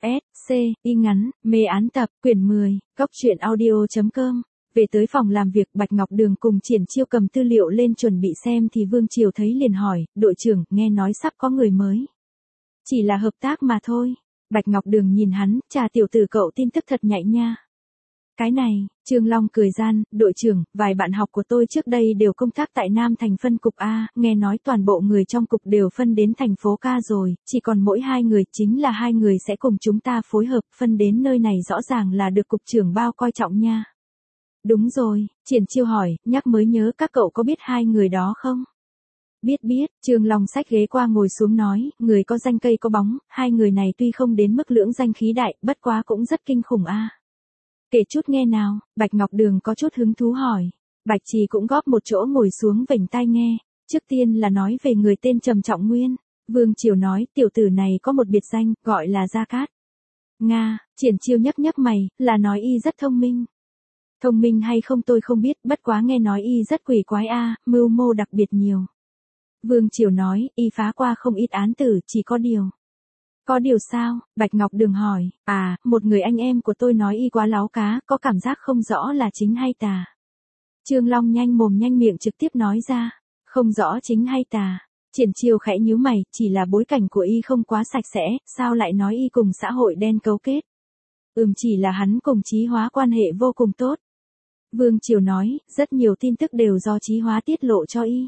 S, C, y ngắn, mê án tập, quyển 10, góc truyện audio.com. Về tới phòng làm việc, Bạch Ngọc Đường cùng Triển Chiêu cầm tư liệu lên chuẩn bị xem thì Vương Triều thấy liền hỏi, đội trưởng, nghe nói sắp có người mới. Chỉ là hợp tác mà thôi. Bạch Ngọc Đường nhìn hắn, trà tiểu tử cậu tin tức thật nhạy nha. Cái này, Trương Long cười gian, đội trưởng, vài bạn học của tôi trước đây đều công tác tại Nam thành phân cục A, nghe nói toàn bộ người trong cục đều phân đến thành phố K rồi, chỉ còn mỗi 2 người, chính là 2 người sẽ cùng chúng ta phối hợp, phân đến nơi này rõ ràng là được cục trưởng bao coi trọng nha. Đúng rồi, Triển Chiêu hỏi, nhắc mới nhớ các cậu có biết 2 người đó không? Biết, Trương Long xách ghế qua ngồi xuống nói, người có danh cây có bóng, 2 người này tuy không đến mức lưỡng danh khí đại, bất quá cũng rất kinh khủng a. Kể chút nghe nào, Bạch Ngọc Đường có chút hứng thú hỏi. Bạch Trì cũng góp một chỗ ngồi xuống vểnh tai nghe. Trước tiên là nói về người tên Trầm Trọng Nguyên. Vương Triều nói, tiểu tử này có một biệt danh, gọi là Gia Cát. Nga, Triển Chiêu nhấp mày, là nói y rất thông minh. Thông minh hay không tôi không biết, bất quá nghe nói y rất quỷ quái a, mưu mô đặc biệt nhiều. Vương Triều nói, y phá qua không ít án tử, chỉ có điều. Có điều sao? Bạch Ngọc Đường hỏi, một người anh em của tôi nói y quá láo cá, có cảm giác không rõ là chính hay tà. Trương Long nhanh mồm nhanh miệng trực tiếp nói ra, không rõ chính hay tà. Triển Chiêu khẽ nhíu mày, chỉ là bối cảnh của y không quá sạch sẽ, sao lại nói y cùng xã hội đen cấu kết. Chỉ là hắn cùng Chí Hóa quan hệ vô cùng tốt. Vương Triều nói, rất nhiều tin tức đều do Chí Hóa tiết lộ cho y.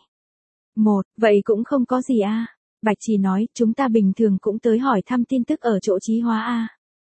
Vậy cũng không có gì a. Bạch Trì nói, chúng ta bình thường cũng tới hỏi thăm tin tức ở chỗ Chí Hóa a.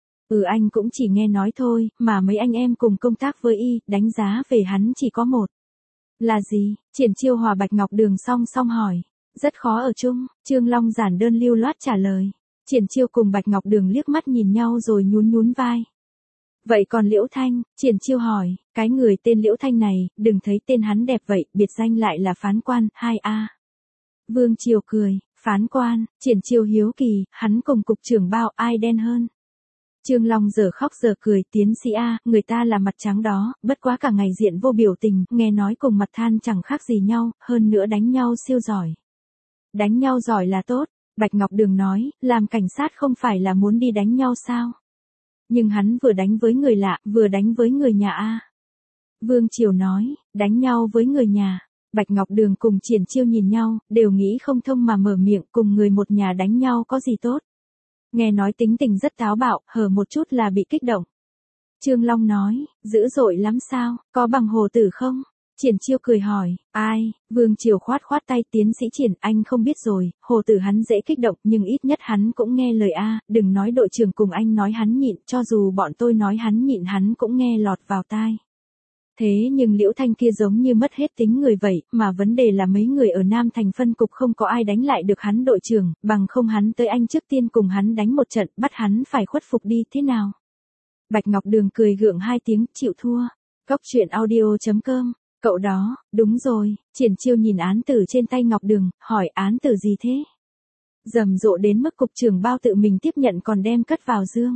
Anh cũng chỉ nghe nói thôi, mà mấy anh em cùng công tác với y, đánh giá về hắn chỉ có một. Là gì? Triển Chiêu hòa Bạch Ngọc Đường song song hỏi. Rất khó ở chung, Trương Long giản đơn lưu loát trả lời. Triển Chiêu cùng Bạch Ngọc Đường liếc mắt nhìn nhau rồi nhún vai. Vậy còn Liễu Thanh, Triển Chiêu hỏi, cái người tên Liễu Thanh này, đừng thấy tên hắn đẹp vậy, biệt danh lại là phán quan, 2A. Vương Triều cười, phán quan, Triển Chiêu hiếu kỳ, hắn cùng cục trưởng bao ai đen hơn. Trương Long giờ khóc giờ cười, tiến sĩ A, người ta là mặt trắng đó, bất quá cả ngày diện vô biểu tình, nghe nói cùng mặt than chẳng khác gì nhau, hơn nữa đánh nhau siêu giỏi. Đánh nhau giỏi là tốt, Bạch Ngọc Đường nói, làm cảnh sát không phải là muốn đi đánh nhau sao? Nhưng hắn vừa đánh với người lạ, vừa đánh với người nhà A. Vương Triều nói, đánh nhau với người nhà. Bạch Ngọc Đường cùng Triển Chiêu nhìn nhau, đều nghĩ không thông mà mở miệng, cùng người một nhà đánh nhau có gì tốt. Nghe nói tính tình rất táo bạo, hở một chút là bị kích động. Trương Long nói, dữ dội lắm sao, có bằng Hồ Tử không? Triển Chiêu cười hỏi, ai? Vương Triều khoát tay, tiến sĩ Triển, anh không biết rồi, Hồ Tử hắn dễ kích động, nhưng ít nhất hắn cũng nghe lời a, đừng nói đội trưởng cùng anh nói hắn nhịn, cho dù bọn tôi nói hắn nhịn hắn cũng nghe lọt vào tai. Thế nhưng Liễu Thanh kia giống như mất hết tính người vậy, mà vấn đề là mấy người ở Nam thành phân cục không có ai đánh lại được hắn đội trưởng, bằng không hắn tới anh trước tiên cùng hắn đánh một trận, bắt hắn phải khuất phục đi, thế nào? Bạch Ngọc Đường cười gượng 2 tiếng, chịu thua. Góc truyện audio.com. Cậu đó, đúng rồi, Triển Chiêu nhìn án tử trên tay Ngọc Đường, hỏi án tử gì thế? Rầm rộ đến mức cục trưởng bao tự mình tiếp nhận còn đem cất vào dương.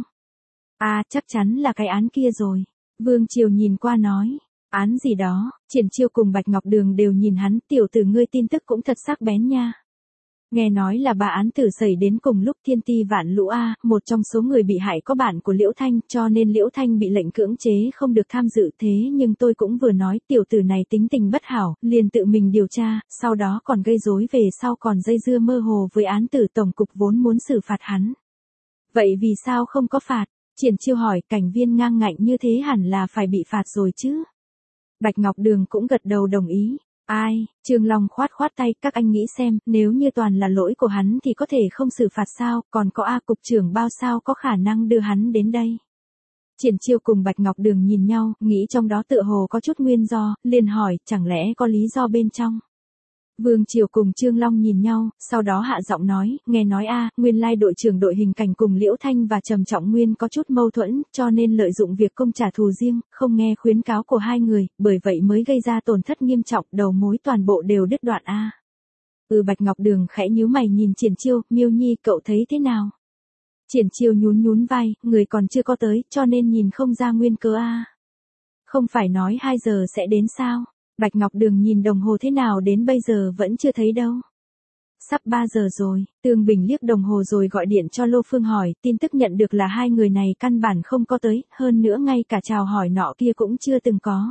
Chắc chắn là cái án kia rồi. Vương Triều nhìn qua nói, án gì đó, Triển Chiêu cùng Bạch Ngọc Đường đều nhìn hắn, tiểu tử ngươi tin tức cũng thật sắc bén nha. Nghe nói là 3 án tử xảy đến cùng lúc, thiên ti vạn lũ a, một trong số người bị hại có bạn của Liễu Thanh, cho nên Liễu Thanh bị lệnh cưỡng chế không được tham dự, thế nhưng tôi cũng vừa nói tiểu tử này tính tình bất hảo, liền tự mình điều tra, sau đó còn gây rối về sau còn dây dưa mơ hồ với án tử, tổng cục vốn muốn xử phạt hắn. Vậy vì sao không có phạt? Triển Chiêu hỏi, cảnh viên ngang ngạnh như thế hẳn là phải bị phạt rồi chứ. Bạch Ngọc Đường cũng gật đầu đồng ý. Trương Long khoát tay, các anh nghĩ xem, nếu như toàn là lỗi của hắn thì có thể không xử phạt sao, còn có cục trưởng bao sao có khả năng đưa hắn đến đây. Triển Chiêu cùng Bạch Ngọc Đường nhìn nhau, nghĩ trong đó tựa hồ có chút nguyên do, liền hỏi, chẳng lẽ có lý do bên trong. Vương Triều cùng Trương Long nhìn nhau, sau đó hạ giọng nói, nghe nói nguyên lai đội trưởng đội hình cảnh cùng Liễu Thanh và Trầm Trọng Nguyên có chút mâu thuẫn, cho nên lợi dụng việc công trả thù riêng, không nghe khuyến cáo của 2 người, bởi vậy mới gây ra tổn thất nghiêm trọng, đầu mối toàn bộ đều đứt đoạn a. Bạch Ngọc Đường khẽ nhíu mày nhìn Triển Chiêu, Miêu Nhi cậu thấy thế nào? Triển Chiêu nhún vai, người còn chưa có tới, cho nên nhìn không ra nguyên cớ a. Không phải nói 2 giờ sẽ đến sao? Bạch Ngọc Đường nhìn đồng hồ thế nào đến bây giờ vẫn chưa thấy đâu. Sắp 3 giờ rồi, Tương Bình liếc đồng hồ rồi gọi điện cho Lô Phương hỏi, tin tức nhận được là hai người này căn bản không có tới, hơn nữa ngay cả chào hỏi nọ kia cũng chưa từng có.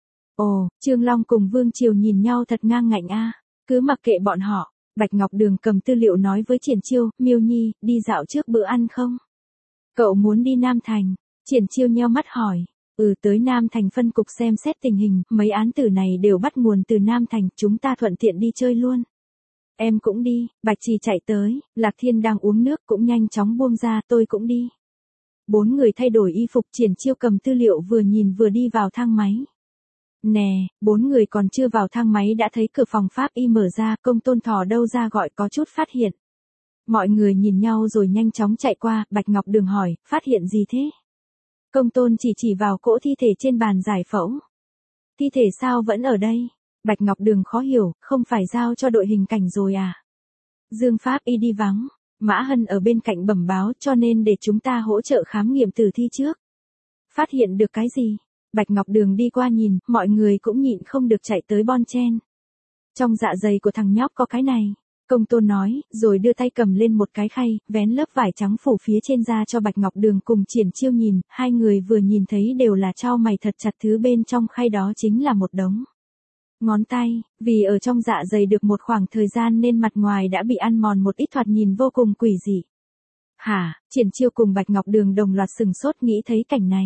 Ồ, Trương Long cùng Vương Triều nhìn nhau thật ngang ngạnh a. Cứ mặc kệ bọn họ. Bạch Ngọc Đường cầm tư liệu nói với Triển Chiêu, Miêu Nhi, đi dạo trước bữa ăn không? Cậu muốn đi Nam Thành. Triển Chiêu nheo mắt hỏi. Tới Nam Thành phân cục xem xét tình hình, mấy án tử này đều bắt nguồn từ Nam Thành, chúng ta thuận tiện đi chơi luôn. Em cũng đi, Bạch Trì chạy tới, Lạc Thiên đang uống nước cũng nhanh chóng buông ra, tôi cũng đi. 4 người thay đổi y phục, Triển Chiêu cầm tư liệu vừa nhìn vừa đi vào thang máy. Nè, 4 người còn chưa vào thang máy đã thấy cửa phòng pháp y mở ra, Công Tôn thò đâu ra gọi có chút phát hiện. Mọi người nhìn nhau rồi nhanh chóng chạy qua, Bạch Ngọc Đường hỏi, phát hiện gì thế? Công Tôn chỉ vào cỗ thi thể trên bàn giải phẫu. Thi thể sao vẫn ở đây? Bạch Ngọc Đường khó hiểu, không phải giao cho đội hình cảnh rồi à? Dương pháp y đi vắng, Mã Hân ở bên cạnh bẩm báo cho nên để chúng ta hỗ trợ khám nghiệm tử thi trước. Phát hiện được cái gì? Bạch Ngọc Đường đi qua nhìn, mọi người cũng nhịn không được chạy tới bon chen. Trong dạ dày của thằng nhóc có cái này. Công Tôn nói, rồi đưa tay cầm lên một cái khay, vén lớp vải trắng phủ phía trên ra cho Bạch Ngọc Đường cùng Triển Chiêu nhìn, hai người vừa nhìn thấy đều là chau mày thật chặt, thứ bên trong khay đó chính là một đống ngón tay, vì ở trong dạ dày được một khoảng thời gian nên mặt ngoài đã bị ăn mòn một ít, thoạt nhìn vô cùng quỷ dị. Hả? Triển Chiêu cùng Bạch Ngọc Đường đồng loạt sừng sốt nghĩ thấy cảnh này.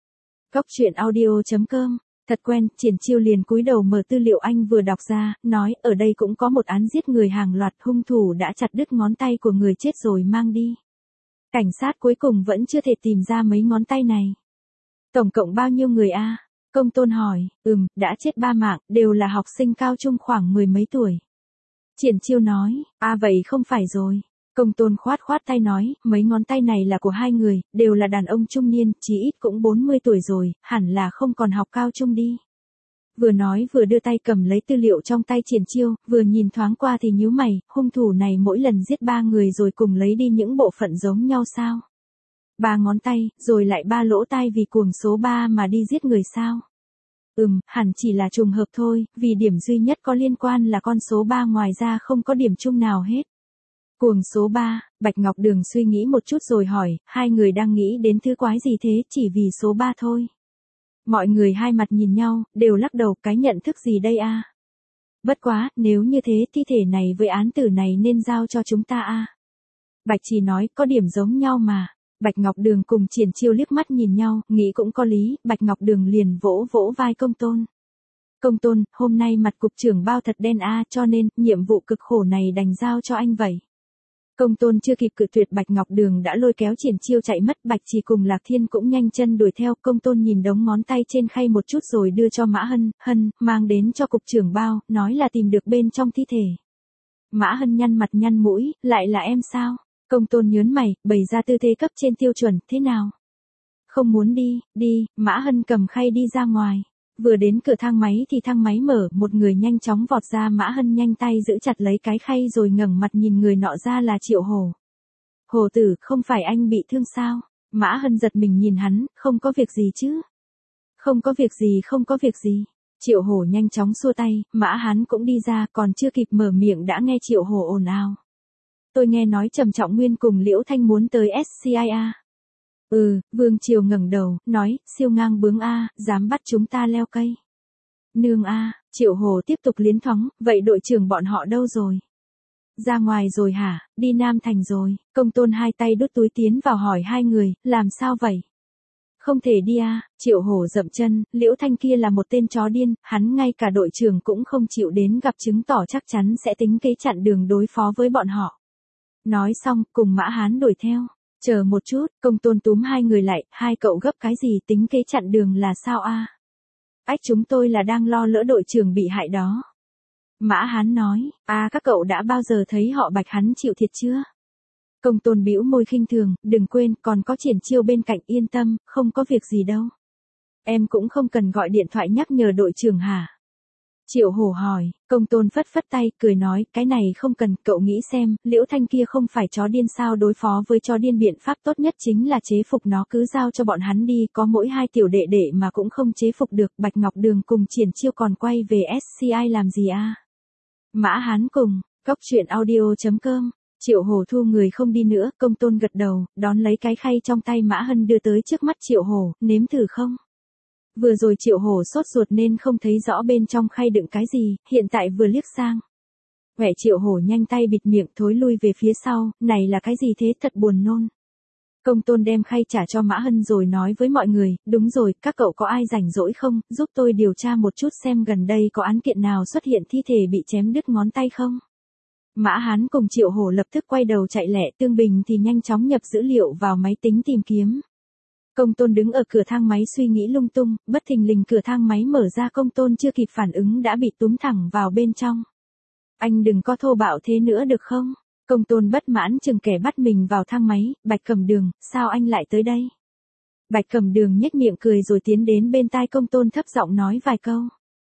Góc truyện audio.com. Thật quen, Triển Chiêu liền cúi đầu mở tư liệu anh vừa đọc ra, nói, ở đây cũng có một án giết người hàng loạt, hung thủ đã chặt đứt ngón tay của người chết rồi mang đi. Cảnh sát cuối cùng vẫn chưa thể tìm ra mấy ngón tay này. Tổng cộng bao nhiêu người a? Công Tôn hỏi, đã chết 3 mạng, đều là học sinh cao trung khoảng 10 mấy tuổi. Triển Chiêu nói, vậy không phải rồi. Công Tôn khoát tay nói, mấy ngón tay này là của hai người, đều là đàn ông trung niên, chí ít cũng 40 tuổi rồi, hẳn là không còn học cao trung đi. Vừa nói vừa đưa tay cầm lấy tư liệu trong tay Triển Chiêu, vừa nhìn thoáng qua thì nhíu mày, hung thủ này mỗi lần giết 3 người rồi cùng lấy đi những bộ phận giống nhau sao? 3 ngón tay, rồi lại 3 lỗ tai vì cuồng số 3 mà đi giết người sao? Hẳn chỉ là trùng hợp thôi, vì điểm duy nhất có liên quan là con số 3, ngoài ra không có điểm chung nào hết. Cuồng số 3, Bạch Ngọc Đường suy nghĩ một chút rồi hỏi, hai người đang nghĩ đến thứ quái gì thế, chỉ vì số 3 thôi. Mọi người hai mặt nhìn nhau, đều lắc đầu, cái nhận thức gì đây a? Bất quá, nếu như thế thi thể này với án tử này nên giao cho chúng ta a. Bạch Trì nói, có điểm giống nhau mà. Bạch Ngọc Đường cùng Triển Chiêu liếc mắt nhìn nhau, nghĩ cũng có lý, Bạch Ngọc Đường liền vỗ vai Công Tôn. Công Tôn, hôm nay mặt cục trưởng bao thật đen cho nên, nhiệm vụ cực khổ này đành giao cho anh vậy. Công Tôn chưa kịp cự tuyệt, Bạch Ngọc Đường đã lôi kéo Triển Chiêu chạy mất, Bạch Trì cùng Lạc Thiên cũng nhanh chân đuổi theo. Công Tôn nhìn đống ngón tay trên khay một chút rồi đưa cho Mã Hân, mang đến cho cục trưởng bao, nói là tìm được bên trong thi thể. Mã Hân nhăn mặt nhăn mũi, lại là em sao? Công Tôn nhớn mày, bày ra tư thế cấp trên tiêu chuẩn, thế nào? Không muốn đi, Mã Hân cầm khay đi ra ngoài. Vừa đến cửa thang máy thì thang máy mở, một người nhanh chóng vọt ra, Mã Hân nhanh tay giữ chặt lấy cái khay rồi ngẩng mặt nhìn người nọ ra là Triệu Hổ. Hổ tử, không phải anh bị thương sao? Mã Hân giật mình nhìn hắn, không có việc gì chứ? Không có việc gì. Triệu Hổ nhanh chóng xua tay, Mã Hán cũng đi ra, còn chưa kịp mở miệng đã nghe Triệu Hổ ồn ào. Tôi nghe nói Trầm Trọng Nguyên cùng Liễu Thanh muốn tới SCIA. Vương Triều ngẩng đầu, nói, siêu ngang bướng dám bắt chúng ta leo cây. Nương Triệu Hồ tiếp tục liến thoáng, vậy đội trưởng bọn họ đâu rồi? Ra ngoài rồi hả, đi Nam Thành rồi. Công Tôn hai tay đút túi tiến vào hỏi hai người, làm sao vậy? Không thể đi Triệu Hổ dậm chân, Liễu Thanh kia là một tên chó điên, hắn ngay cả đội trưởng cũng không chịu đến gặp, chứng tỏ chắc chắn sẽ tính kế chặn đường đối phó với bọn họ. Nói xong, cùng Mã Hán đuổi theo. Chờ một chút, Công Tôn túm hai người lại, hai cậu gấp cái gì, tính kế chặn đường là sao chúng tôi là đang lo lỡ đội trưởng bị hại đó. Mã Hán nói, các cậu đã bao giờ thấy họ Bạch hắn chịu thiệt chưa? Công Tôn bĩu môi khinh thường, đừng quên, còn có Triển Chiêu bên cạnh, yên tâm, không có việc gì đâu. Em cũng không cần gọi điện thoại nhắc nhở đội trưởng hả? Triệu Hổ hỏi, Công Tôn phất tay, cười nói, cái này không cần, cậu nghĩ xem, Liễu Thanh kia không phải chó điên sao? Đối phó với chó điên biện pháp tốt nhất chính là chế phục nó, cứ giao cho bọn hắn đi, có mỗi 2 tiểu đệ đệ mà cũng không chế phục được. Bạch Ngọc Đường cùng Triển Chiêu còn quay về SCI làm gì Mã Hán cùng Cốc truyện audio.com. Triệu Hổ thu người không đi nữa, Công Tôn gật đầu, đón lấy cái khay trong tay Mã Hân đưa tới trước mắt Triệu Hổ, nếm thử không? Vừa rồi Triệu Hổ sốt ruột nên không thấy rõ bên trong khay đựng cái gì, hiện tại vừa liếc sang. Quẻ Triệu Hổ nhanh tay bịt miệng thối lui về phía sau, này là cái gì thế, thật buồn nôn. Công Tôn đem khay trả cho Mã Hân rồi nói với mọi người, đúng rồi, các cậu có ai rảnh rỗi không, giúp tôi điều tra một chút xem gần đây có án kiện nào xuất hiện thi thể bị chém đứt ngón tay không. Mã Hán cùng Triệu Hổ lập tức quay đầu chạy lẹ, Tương Bình thì nhanh chóng nhập dữ liệu vào máy tính tìm kiếm. Công Tôn đứng ở cửa thang máy suy nghĩ lung tung, bất thình lình cửa thang máy mở ra, Công Tôn chưa kịp phản ứng đã bị túm thẳng vào bên trong. Anh đừng có thô bạo thế nữa được không? Công Tôn bất mãn chừng kẻ bắt mình vào thang máy, Bạch Cẩm Đường, sao anh lại tới đây? Bạch Cẩm Đường nhếch miệng cười rồi tiến đến bên tai Công Tôn thấp giọng nói vài câu.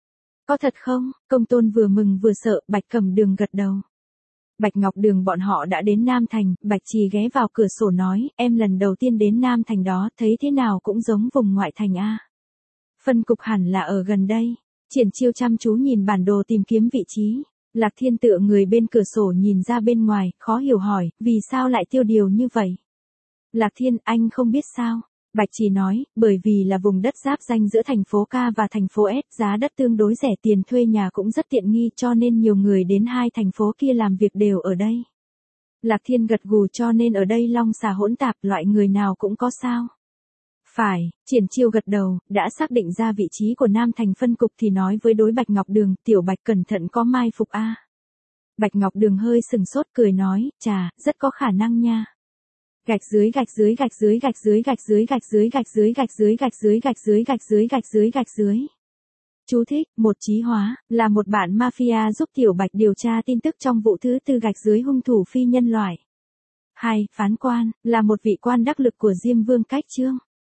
Có thật không? Công Tôn vừa mừng vừa sợ, Bạch Cẩm Đường gật đầu. Bạch Ngọc Đường bọn họ đã đến Nam Thành, Bạch Trì ghé vào cửa sổ nói, em lần đầu tiên đến Nam Thành đó, thấy thế nào cũng giống vùng ngoại thành a. Phân cục hẳn là ở gần đây. Triển Chiêu chăm chú nhìn bản đồ tìm kiếm vị trí. Lạc Thiên tựa người bên cửa sổ nhìn ra bên ngoài, khó hiểu hỏi, vì sao lại tiêu điều như vậy? Lạc Thiên, anh không biết sao? Bạch Trì nói, bởi vì là vùng đất giáp ranh giữa thành phố K và thành phố S, giá đất tương đối rẻ, tiền thuê nhà cũng rất tiện nghi, cho nên nhiều người đến hai thành phố kia làm việc đều ở đây. Lạc Thiên gật gù, cho nên ở đây long xà hỗn tạp, loại người nào cũng có sao? Phải, Triển Chiêu gật đầu, đã xác định ra vị trí của Nam Thành phân cục thì nói với đối Bạch Ngọc Đường, Tiểu Bạch cẩn thận có mai phục a. Bạch Ngọc Đường hơi sừng sốt cười nói, chà, rất có khả năng nha. Gạch dưới gạch dưới gạch dưới gạch dưới gạch dưới gạch dưới gạch dưới gạch dưới gạch dưới gạch dưới gạch dưới gạch dưới gạch dưới. Chú thích, một Chí Hóa, là một bạn mafia giúp Tiểu Bạch điều tra tin tức trong vụ thứ tư gạch dưới hung thủ phi nhân loại. 2. Phán quan, là một vị quan đắc lực của Diêm Vương Cách Chương.